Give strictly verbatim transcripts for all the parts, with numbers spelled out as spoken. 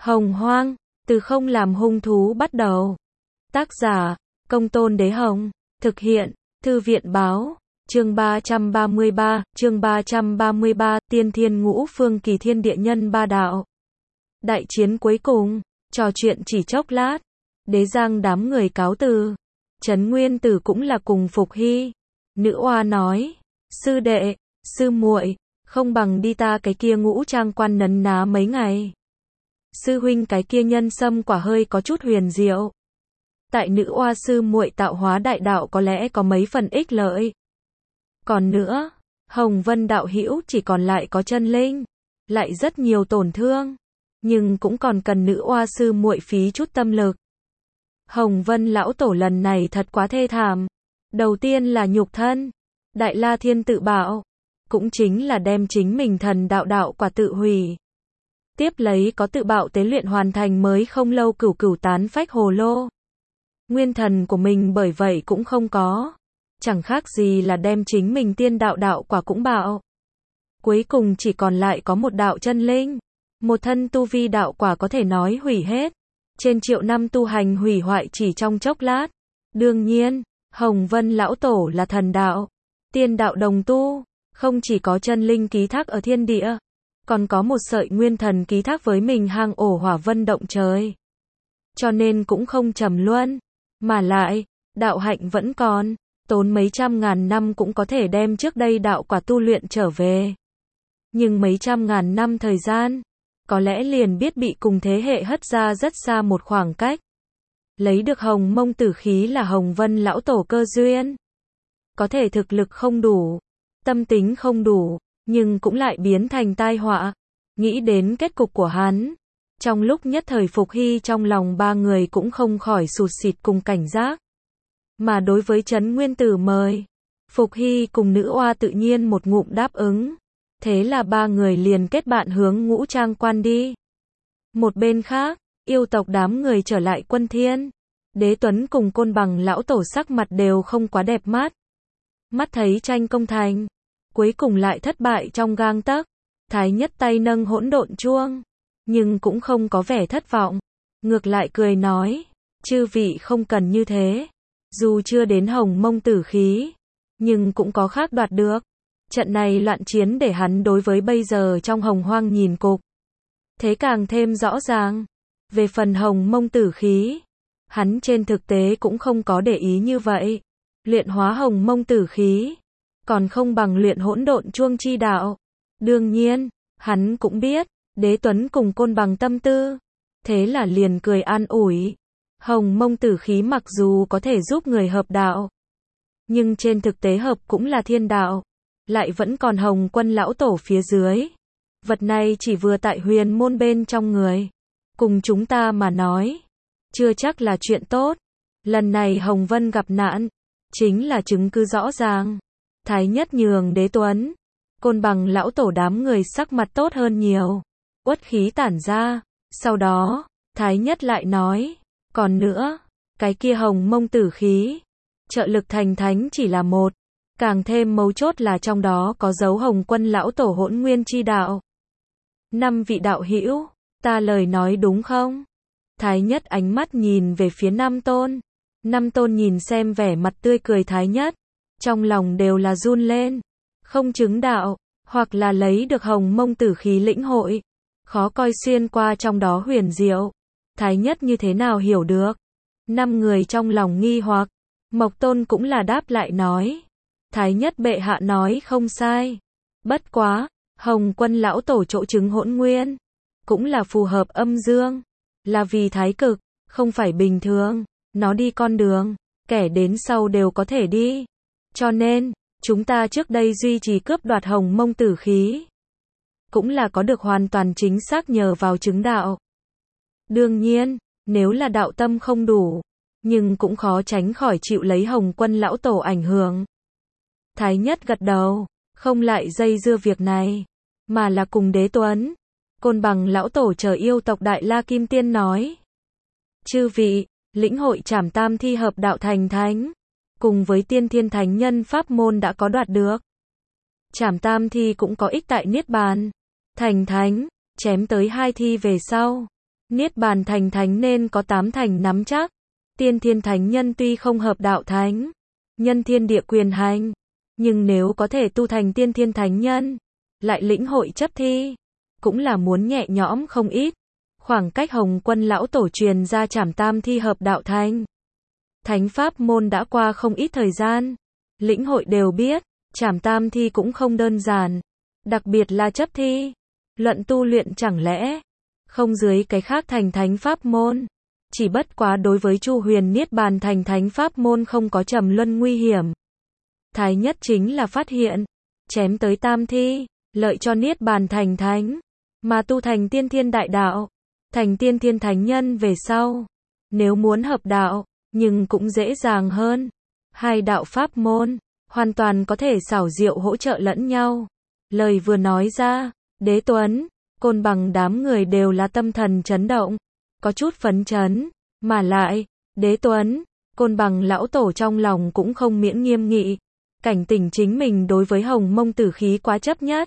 Hồng Hoang, từ không làm hung thú bắt đầu. Tác giả, Công Tôn Đế Hồng. Thực hiện, Thư viện Báo. Chương ba trăm ba mươi ba, chương ba trăm ba mươi ba, Tiên Thiên Ngũ Phương Kỳ Thiên Địa Nhân Ba Đạo. Đại chiến cuối cùng, trò chuyện chỉ chốc lát. Đế Giang đám người cáo từ. Trấn Nguyên Tử cũng là cùng Phục Hy. Nữ oa nói, sư đệ, sư muội, không bằng đi ta cái kia ngũ trang quan nấn ná mấy ngày. Sư huynh cái kia nhân sâm quả hơi có chút huyền diệu. Tại nữ oa sư muội tạo hóa đại đạo có lẽ có mấy phần ích lợi. Còn nữa, Hồng Vân đạo hữu chỉ còn lại có chân linh, lại rất nhiều tổn thương, nhưng cũng còn cần nữ oa sư muội phí chút tâm lực. Hồng Vân lão tổ lần này thật quá thê thảm. Đầu tiên là nhục thân, Đại La Thiên tự bạo, cũng chính là đem chính mình thần đạo đạo quả tự hủy. Tiếp lấy có tự bạo tế luyện hoàn thành mới không lâu cửu cửu tán phách hồ lô. Nguyên thần của mình bởi vậy cũng không có, chẳng khác gì là đem chính mình tiên đạo đạo quả cũng bạo. Cuối cùng chỉ còn lại có một đạo chân linh, một thân tu vi đạo quả có thể nói hủy hết. Trên triệu năm tu hành hủy hoại chỉ trong chốc lát. Đương nhiên, Hồng Vân lão tổ là thần đạo, tiên đạo đồng tu, không chỉ có chân linh ký thác ở thiên địa, còn có một sợi nguyên thần ký thác với mình hang ổ hỏa vân động trời. Cho nên cũng không trầm luân, mà lại, đạo hạnh vẫn còn, tốn mấy trăm ngàn năm cũng có thể đem trước đây đạo quả tu luyện trở về. Nhưng mấy trăm ngàn năm thời gian, có lẽ liền biết bị cùng thế hệ hất ra rất xa một khoảng cách. Lấy được hồng mông tử khí là Hồng Vân lão tổ cơ duyên. Có thể thực lực không đủ, tâm tính không đủ, nhưng cũng lại biến thành tai họa. Nghĩ đến kết cục của hắn, trong lúc nhất thời Phục Hy trong lòng ba người cũng không khỏi sụt sịt cùng cảnh giác. Mà đối với Trấn Nguyên Tử mời, Phục Hy cùng nữ oa tự nhiên một ngụm đáp ứng. Thế là ba người liền kết bạn hướng ngũ trang quan đi. Một bên khác, yêu tộc đám người trở lại Quân Thiên. Đế Tuấn cùng Côn Bằng lão tổ sắc mặt đều không quá đẹp mắt. Mắt thấy tranh công thành, cuối cùng lại thất bại trong gang tấc. Thái Nhất tay nâng hỗn độn chuông, nhưng cũng không có vẻ thất vọng. Ngược lại cười nói, chư vị không cần như thế. Dù chưa đến hồng mông tử khí, nhưng cũng có khác đoạt được. Trận này loạn chiến để hắn đối với bây giờ trong hồng hoang nhìn cục thế càng thêm rõ ràng. Về phần hồng mông tử khí, hắn trên thực tế cũng không có để ý như vậy. Luyện hóa hồng mông tử khí, còn không bằng luyện hỗn độn chuông chi đạo. Đương nhiên, hắn cũng biết, Đế Tuấn cùng Côn Bằng tâm tư. Thế là liền cười an ủi. Hồng mông tử khí mặc dù có thể giúp người hợp đạo, nhưng trên thực tế hợp cũng là thiên đạo. Lại vẫn còn Hồng Quân lão tổ phía dưới. Vật này chỉ vừa tại huyền môn bên trong người. Cùng chúng ta mà nói, chưa chắc là chuyện tốt. Lần này Hồng Vân gặp nạn, chính là chứng cứ rõ ràng. Thái Nhất nhường Đế Tuấn, Côn Bằng lão tổ đám người sắc mặt tốt hơn nhiều. Uất khí tản ra. Sau đó, Thái Nhất lại nói, còn nữa, cái kia hồng mông tử khí, trợ lực thành thánh chỉ là một. Càng thêm mấu chốt là trong đó có dấu Hồng Quân lão tổ hỗn nguyên chi đạo. Năm vị đạo hữu, ta lời nói đúng không? Thái Nhất ánh mắt nhìn về phía Nam Tôn. Nam Tôn nhìn xem vẻ mặt tươi cười Thái Nhất, trong lòng đều là run lên. Không chứng đạo, hoặc là lấy được hồng mông tử khí lĩnh hội, khó coi xuyên qua trong đó huyền diệu. Thái Nhất như thế nào hiểu được? Năm người trong lòng nghi hoặc. Mộc Tôn cũng là đáp lại nói. Thái Nhất bệ hạ nói không sai. Bất quá, Hồng Quân lão tổ chỗ chứng hỗn nguyên, cũng là phù hợp âm dương. Là vì thái cực, không phải bình thường. Nó đi con đường, kẻ đến sau đều có thể đi. Cho nên, chúng ta trước đây duy trì cướp đoạt hồng mông tử khí, cũng là có được hoàn toàn chính xác nhờ vào chứng đạo. Đương nhiên, nếu là đạo tâm không đủ, nhưng cũng khó tránh khỏi chịu lấy Hồng Quân lão tổ ảnh hưởng. Thái Nhất gật đầu, không lại dây dưa việc này, mà là cùng Đế Tuấn, Côn Bằng lão tổ chờ yêu tộc Đại La Kim Tiên nói. Chư vị, lĩnh hội Trảm Tam Thi hợp đạo thành thánh, cùng với Tiên Thiên Thánh Nhân pháp môn đã có đoạt được. Trảm Tam Thi cũng có ích tại Niết Bàn. Thành thánh, chém tới hai thi về sau, Niết bàn thành thánh nên có tám thành nắm chắc. Tiên thiên thánh nhân tuy không hợp đạo thánh, nhân thiên địa quyền hành, nhưng nếu có thể tu thành tiên thiên thánh nhân, lại lĩnh hội chấp thi, cũng là muốn nhẹ nhõm không ít. Khoảng cách Hồng Quân lão tổ truyền ra Trảm Tam thi hợp đạo thánh, thánh pháp môn đã qua không ít thời gian, lĩnh hội đều biết, Trảm Tam thi cũng không đơn giản, đặc biệt là chấp thi, luận tu luyện chẳng lẽ không dưới cái khác thành thánh pháp môn. Chỉ bất quá đối với Chu Huyền Niết bàn thành thánh pháp môn không có trầm luân nguy hiểm. Thái nhất chính là phát hiện, chém tới tam thi, lợi cho Niết bàn thành thánh, mà tu thành tiên thiên đại đạo, thành tiên thiên thánh nhân về sau. Nếu muốn hợp đạo, nhưng cũng dễ dàng hơn. Hai đạo pháp môn, hoàn toàn có thể xảo diệu hỗ trợ lẫn nhau. Lời vừa nói ra, Đế Tuấn, Côn Bằng đám người đều là tâm thần chấn động, có chút phấn chấn, mà lại, Đế Tuấn, Côn Bằng lão tổ trong lòng cũng không miễn nghiêm nghị, cảnh tỉnh chính mình đối với Hồng Mông tử khí quá chấp nhất.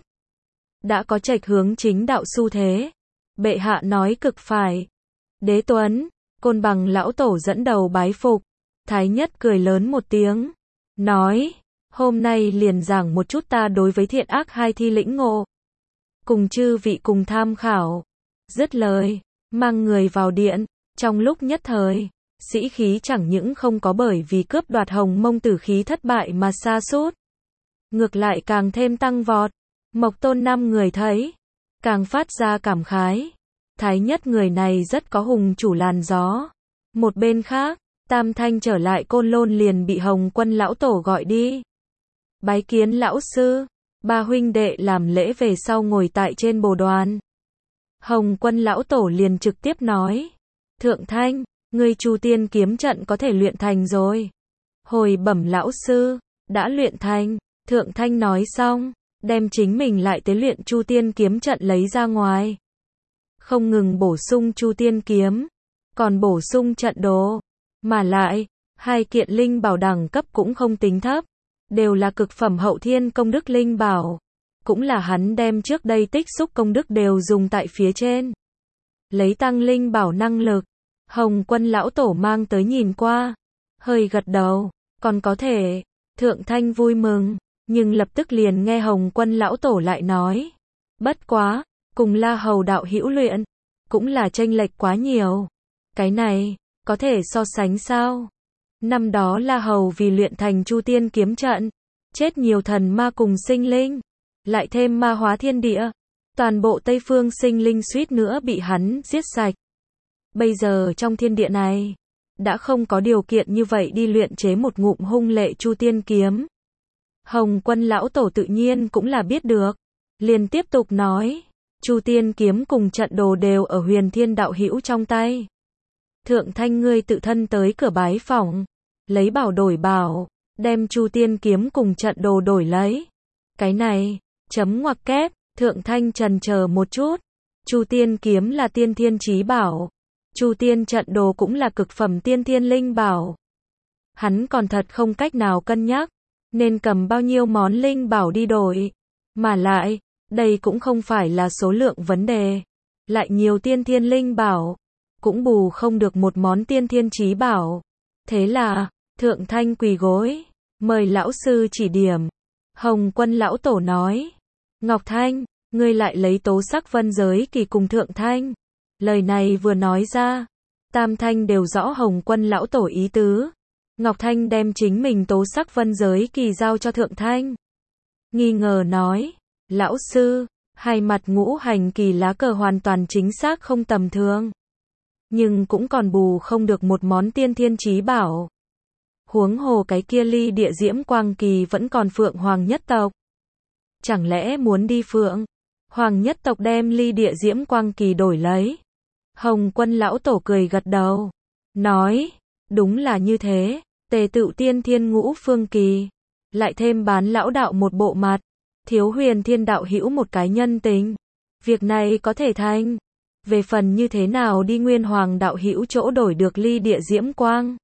Đã có chệch hướng chính đạo xu thế. Bệ hạ nói cực phải. Đế Tuấn, Côn Bằng lão tổ dẫn đầu bái phục. Thái nhất cười lớn một tiếng, nói, hôm nay liền giảng một chút ta đối với thiện ác hai thi lĩnh ngộ. Cùng chư vị cùng tham khảo. Dứt lời, mang người vào điện, trong lúc nhất thời, sĩ khí chẳng những không có bởi vì cướp đoạt Hồng Mông tử khí thất bại mà sa sút, ngược lại càng thêm tăng vọt. Mộc Tôn năm người thấy, càng phát ra cảm khái. Thái nhất người này rất có hùng chủ làn gió. Một bên khác, Tam Thanh trở lại Côn Lôn liền bị Hồng Quân lão tổ gọi đi. Bái kiến lão sư, ba huynh đệ làm lễ về sau ngồi tại trên bồ đoàn. Hồng Quân lão tổ liền trực tiếp nói, Thượng Thanh, ngươi Chu Tiên kiếm trận có thể luyện thành rồi. Hồi bẩm lão sư, đã luyện thành. Thượng Thanh nói xong, đem chính mình lại tế luyện Chu Tiên kiếm trận lấy ra ngoài. Không ngừng bổ sung Chu Tiên kiếm, còn bổ sung trận đồ, mà lại, hai kiện linh bảo đẳng cấp cũng không tính thấp, đều là cực phẩm hậu thiên công đức linh bảo, cũng là hắn đem trước đây tích xúc công đức đều dùng tại phía trên. Lấy tăng linh bảo năng lực, Hồng Quân lão tổ mang tới nhìn qua, hơi gật đầu, còn có thể. Thượng Thanh vui mừng, nhưng lập tức liền nghe Hồng Quân lão tổ lại nói, bất quá, cùng La Hầu đạo hữu luyện, cũng là chênh lệch quá nhiều. Cái này, có thể so sánh sao? Năm đó La Hầu vì luyện thành Chu Tiên kiếm trận, chết nhiều thần ma cùng sinh linh, lại thêm ma hóa thiên địa, toàn bộ Tây Phương sinh linh suýt nữa bị hắn giết sạch. Bây giờ trong thiên địa này, đã không có điều kiện như vậy đi luyện chế một ngụm hung lệ Chu Tiên kiếm. Hồng Quân lão tổ tự nhiên cũng là biết được, liền tiếp tục nói, Chu Tiên kiếm cùng trận đồ đều ở Huyền Thiên đạo hữu trong tay. Thượng Thanh ngươi tự thân tới cửa bái phỏng, lấy bảo đổi bảo, đem Chu Tiên kiếm cùng trận đồ đổi lấy. Cái này, chấm ngoặc kép, Thượng Thanh trần chờ một chút. Chu Tiên kiếm là tiên thiên chí bảo, Chu Tiên trận đồ cũng là cực phẩm tiên thiên linh bảo. Hắn còn thật không cách nào cân nhắc, nên cầm bao nhiêu món linh bảo đi đổi. Mà lại, đây cũng không phải là số lượng vấn đề. Lại nhiều tiên thiên linh bảo, cũng bù không được một món tiên thiên chí bảo. Thế là, Thượng Thanh quỳ gối, mời lão sư chỉ điểm. Hồng Quân lão tổ nói, Ngọc Thanh, ngươi lại lấy tố sắc vân giới kỳ cùng Thượng Thanh. Lời này vừa nói ra, Tam Thanh đều rõ Hồng Quân lão tổ ý tứ. Ngọc Thanh đem chính mình tố sắc vân giới kỳ giao cho Thượng Thanh. Nghi ngờ nói, lão sư, hai mặt ngũ hành kỳ lá cờ hoàn toàn chính xác không tầm thường. Nhưng cũng còn bù không được một món tiên thiên chí bảo. Huống hồ cái kia ly địa diễm quang kỳ vẫn còn Phượng Hoàng nhất tộc. Chẳng lẽ muốn đi Phượng Hoàng nhất tộc đem ly địa diễm quang kỳ đổi lấy? Hồng Quân lão tổ cười gật đầu, nói, đúng là như thế, tề tựu tiên thiên ngũ phương kỳ, lại thêm bán lão đạo một bộ mặt, thiếu Huyền Thiên đạo hữu một cái nhân tình. Việc này có thể thành. Về phần như thế nào đi Nguyên Hoàng đạo hữu chỗ đổi được ly địa diễm quang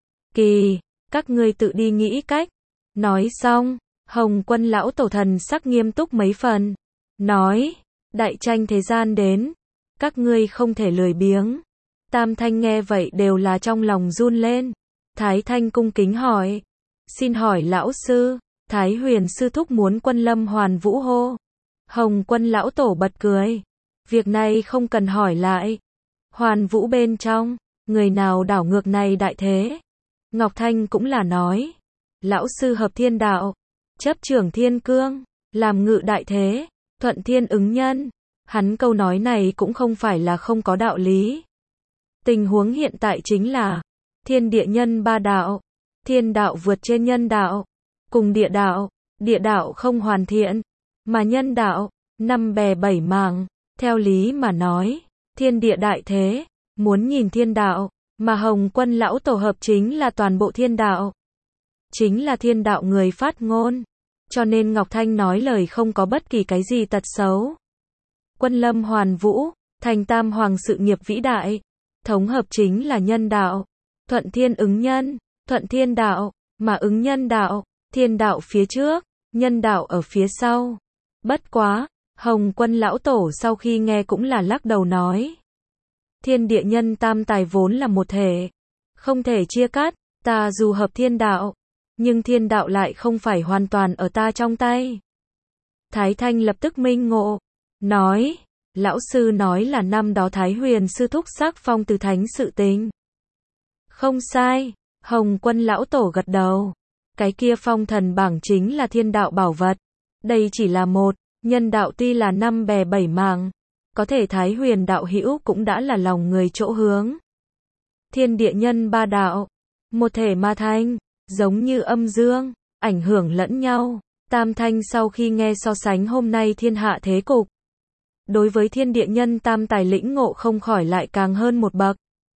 kỳ, các ngươi tự đi nghĩ cách. Nói xong, Hồng Quân lão tổ thần sắc nghiêm túc mấy phần, nói, đại tranh thế gian đến, Các ngươi không thể lười biếng. Tam Thanh nghe vậy đều là trong lòng run lên. Thái Thanh cung kính hỏi. Xin hỏi lão sư, Thái Huyền sư thúc muốn Quân Lâm Hoàn Vũ hô. Hồng Quân lão tổ bật cười. Việc này không cần hỏi lại. Hoàn Vũ bên trong, người nào đảo ngược này đại thế? Ngọc Thanh cũng là nói. Lão sư hợp thiên đạo, chấp trưởng thiên cương, làm ngự đại thế, thuận thiên ứng nhân. Hắn câu nói này cũng không phải là không có đạo lý. Tình huống hiện tại chính là thiên địa nhân ba đạo, thiên đạo vượt trên nhân đạo, cùng địa đạo, địa đạo không hoàn thiện, mà nhân đạo, năm bè bảy mảng. Theo lý mà nói, thiên địa đại thế, muốn nhìn thiên đạo, mà Hồng Quân lão tổ hợp chính là toàn bộ thiên đạo. Chính là thiên đạo người phát ngôn. Cho nên Ngọc Thanh nói lời không có bất kỳ cái gì tật xấu. Quân Lâm Hoàn Vũ, thành tam hoàng sự nghiệp vĩ đại. Thống hợp chính là nhân đạo. Thuận thiên ứng nhân, thuận thiên đạo, mà ứng nhân đạo, thiên đạo phía trước, nhân đạo ở phía sau. Bất quá, Hồng Quân lão tổ sau khi nghe cũng là lắc đầu nói. Thiên địa nhân tam tài vốn là một thể, không thể chia cắt, ta dù hợp thiên đạo, nhưng thiên đạo lại không phải hoàn toàn ở ta trong tay. Thái Thanh lập tức minh ngộ, nói, lão sư nói là năm đó Thái Huyền sư thúc sắc phong từ thánh sự tình. Không sai, Hồng Quân lão tổ gật đầu. Cái kia phong thần bảng chính là thiên đạo bảo vật. Đây chỉ là một, nhân đạo tuy là năm bè bảy mảng, có thể Thái Huyền đạo hữu cũng đã là lòng người chỗ hướng. Thiên địa nhân ba đạo, một thể ma thanh, giống như âm dương, ảnh hưởng lẫn nhau. Tam Thanh sau khi nghe so sánh hôm nay thiên hạ thế cục, đối với thiên địa nhân tam tài lĩnh ngộ không khỏi lại càng hơn một bậc.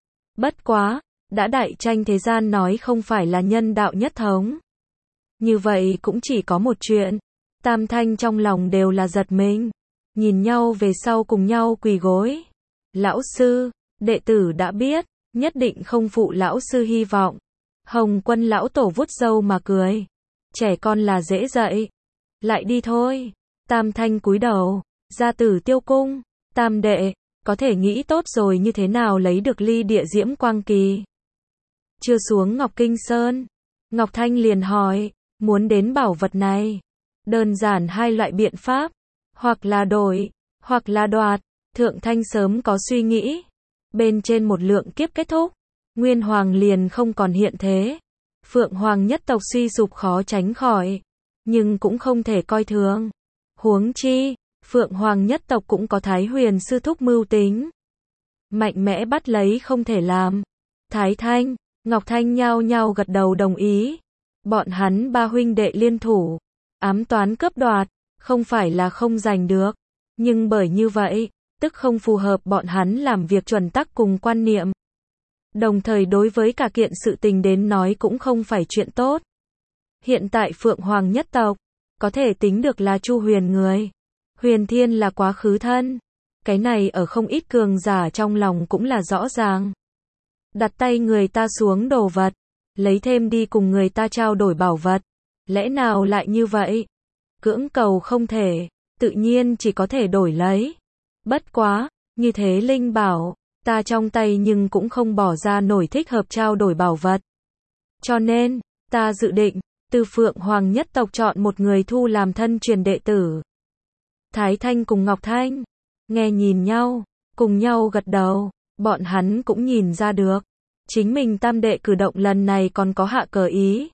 Bất quá, đã đại tranh thế gian nói không phải là nhân đạo nhất thống. Như vậy cũng chỉ có một chuyện. Tam Thanh trong lòng đều là giật mình. Nhìn nhau về sau cùng nhau quỳ gối. Lão sư, đệ tử đã biết, nhất định không phụ lão sư hy vọng. Hồng Quân lão tổ vuốt râu mà cười. Trẻ con là dễ dạy. Lại đi thôi. Tam Thanh cúi đầu. Gia tử Tiêu Cung. Tam đệ, có thể nghĩ tốt rồi như thế nào lấy được ly địa diễm quang kỳ. Chưa xuống Ngọc Kinh Sơn. Ngọc Thanh liền hỏi. Muốn đến bảo vật này. Đơn giản hai loại biện pháp. Hoặc là đổi, hoặc là đoạt. Thượng Thanh sớm có suy nghĩ. Bên trên một lượng kiếp kết thúc, Nguyên Hoàng liền không còn hiện thế. Phượng Hoàng nhất tộc suy sụp khó tránh khỏi, nhưng cũng không thể coi thường. Huống chi, Phượng Hoàng nhất tộc cũng có Thái Huyền sư thúc mưu tính. Mạnh mẽ bắt lấy không thể làm. Thái Thanh, Ngọc Thanh nhao nhao gật đầu đồng ý. Bọn hắn ba huynh đệ liên thủ, ám toán cướp đoạt, không phải là không giành được. Nhưng bởi như vậy, tức không phù hợp bọn hắn làm việc chuẩn tắc cùng quan niệm. Đồng thời đối với cả kiện sự tình đến nói cũng không phải chuyện tốt. Hiện tại Phượng Hoàng nhất tộc, có thể tính được là Chu Huyền người. Huyền Thiên là quá khứ thân. Cái này ở không ít cường giả trong lòng cũng là rõ ràng. Đặt tay người ta xuống đồ vật, lấy thêm đi cùng người ta trao đổi bảo vật. Lẽ nào lại như vậy? Cưỡng cầu không thể, tự nhiên chỉ có thể đổi lấy. Bất quá, như thế linh bảo, ta trong tay nhưng cũng không bỏ ra nổi thích hợp trao đổi bảo vật. Cho nên, ta dự định, từ Phượng Hoàng nhất tộc chọn một người thu làm thân truyền đệ tử. Thái Thanh cùng Ngọc Thanh, nghe nhìn nhau, cùng nhau gật đầu, bọn hắn cũng nhìn ra được. Chính mình tam đệ cử động lần này còn có hạ cờ ý.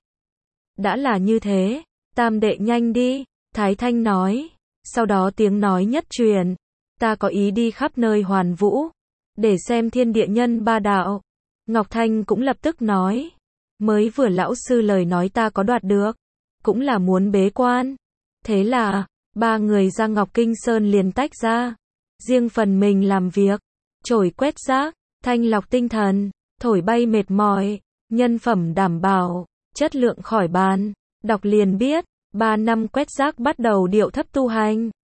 Đã là như thế, tam đệ nhanh đi, Thái Thanh nói. Sau đó tiếng nói nhất truyền, ta có ý đi khắp nơi hoàn vũ, để xem thiên địa nhân ba đạo. Ngọc Thanh cũng lập tức nói, mới vừa lão sư lời nói ta có đoạt được, cũng là muốn bế quan. Thế là, ba người ra Ngọc Kinh Sơn liền tách ra, riêng phần mình làm việc, trổi quét rác, thanh lọc tinh thần, thổi bay mệt mỏi, nhân phẩm đảm bảo, chất lượng khỏi bàn. Đọc liền biết, ba năm quét rác bắt đầu điệu thấp tu hành.